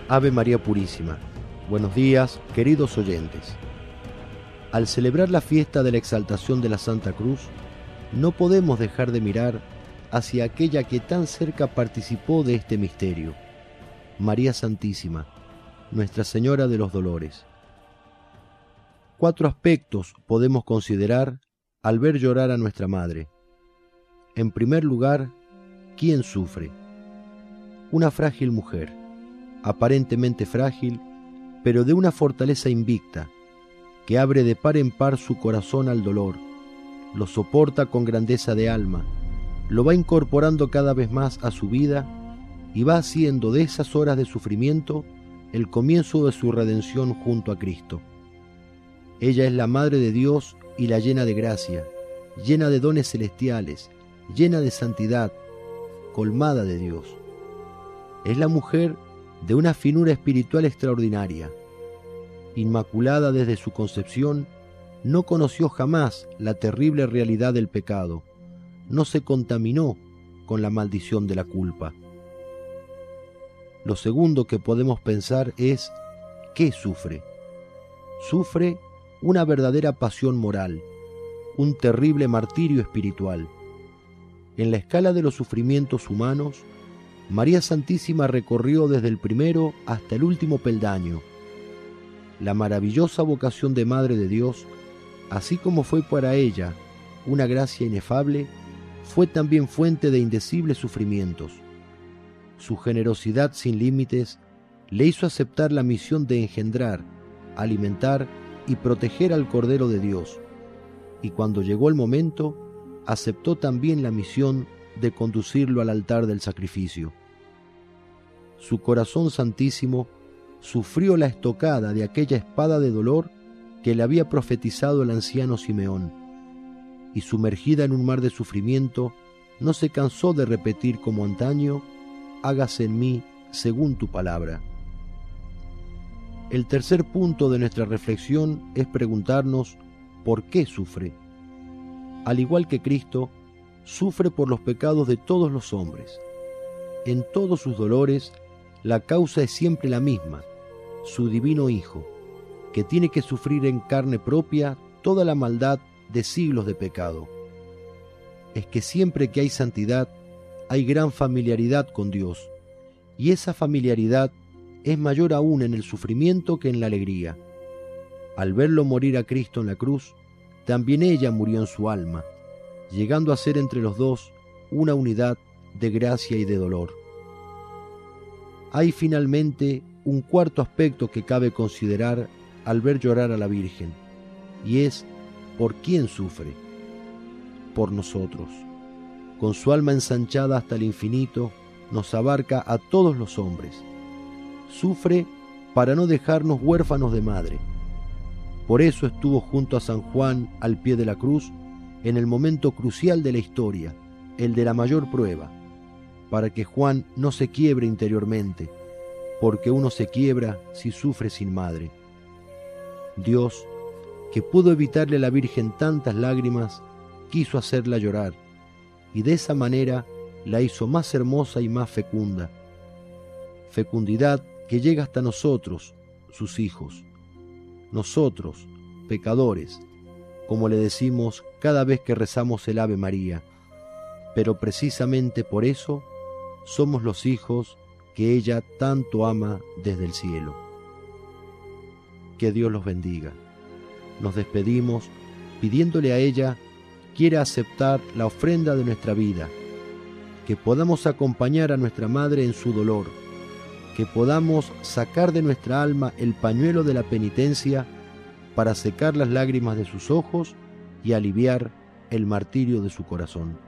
Ave María Purísima. Buenos días, queridos oyentes. Al celebrar la fiesta de la exaltación de la Santa Cruz, no podemos dejar de mirar hacia aquella que tan cerca participó de este misterio, María Santísima, Nuestra Señora de los Dolores. 4 aspectos podemos considerar al ver llorar a nuestra Madre. En primer lugar, ¿quién sufre? Una frágil mujer, aparentemente frágil, pero de una fortaleza invicta, que abre de par en par su corazón al dolor, lo soporta con grandeza de alma, lo va incorporando cada vez más a su vida y va haciendo de esas horas de sufrimiento el comienzo de su redención junto a Cristo. Ella es la Madre de Dios y la llena de gracia, llena de dones celestiales, llena de santidad, colmada de Dios. Es la mujer de una finura espiritual extraordinaria. Inmaculada desde su concepción, no conoció jamás la terrible realidad del pecado, no se contaminó con la maldición de la culpa. Lo segundo que podemos pensar es, ¿qué sufre? Sufre una verdadera pasión moral, un terrible martirio espiritual. En la escala de los sufrimientos humanos, María Santísima recorrió desde el primero hasta el último peldaño. La maravillosa vocación de Madre de Dios, así como fue para ella una gracia inefable, fue también fuente de indecibles sufrimientos. Su generosidad sin límites le hizo aceptar la misión de engendrar, alimentar y proteger al Cordero de Dios, y cuando llegó el momento, aceptó también la misión de conducirlo al altar del sacrificio. Su corazón santísimo sufrió la estocada de aquella espada de dolor que le había profetizado el anciano Simeón, y sumergida en un mar de sufrimiento, no se cansó de repetir como antaño: hágase en mí según tu palabra. El tercer punto de nuestra reflexión es preguntarnos ¿por qué sufre? Al igual que Cristo, sufre por los pecados de todos los hombres. En todos sus dolores, la causa es siempre la misma, su divino Hijo, que tiene que sufrir en carne propia toda la maldad de siglos de pecado. Es que siempre que hay santidad, hay gran familiaridad con Dios, y esa familiaridad es mayor aún en el sufrimiento que en la alegría. Al verlo morir a Cristo en la cruz, también ella murió en su alma, llegando a ser entre los dos una unidad de gracia y de dolor. Hay finalmente un cuarto aspecto que cabe considerar al ver llorar a la Virgen, y es ¿por quién sufre? Por nosotros. Con su alma ensanchada hasta el infinito, nos abarca a todos los hombres. Sufre para no dejarnos huérfanos de madre. Por eso estuvo junto a San Juan al pie de la cruz en el momento crucial de la historia, el de la mayor prueba, para que Juan no se quiebre interiormente, porque uno se quiebra si sufre sin madre. Dios, que pudo evitarle a la Virgen tantas lágrimas, quiso hacerla llorar, y de esa manera la hizo más hermosa y más fecunda. Fecundidad que llega hasta nosotros, sus hijos. Nosotros, pecadores, como le decimos cada vez que rezamos el Ave María, pero precisamente por eso somos los hijos que ella tanto ama desde el cielo. Que Dios los bendiga. Nos despedimos pidiéndole a ella quiera aceptar la ofrenda de nuestra vida, que podamos acompañar a nuestra Madre en su dolor, que podamos sacar de nuestra alma el pañuelo de la penitencia para secar las lágrimas de sus ojos y aliviar el martirio de su corazón.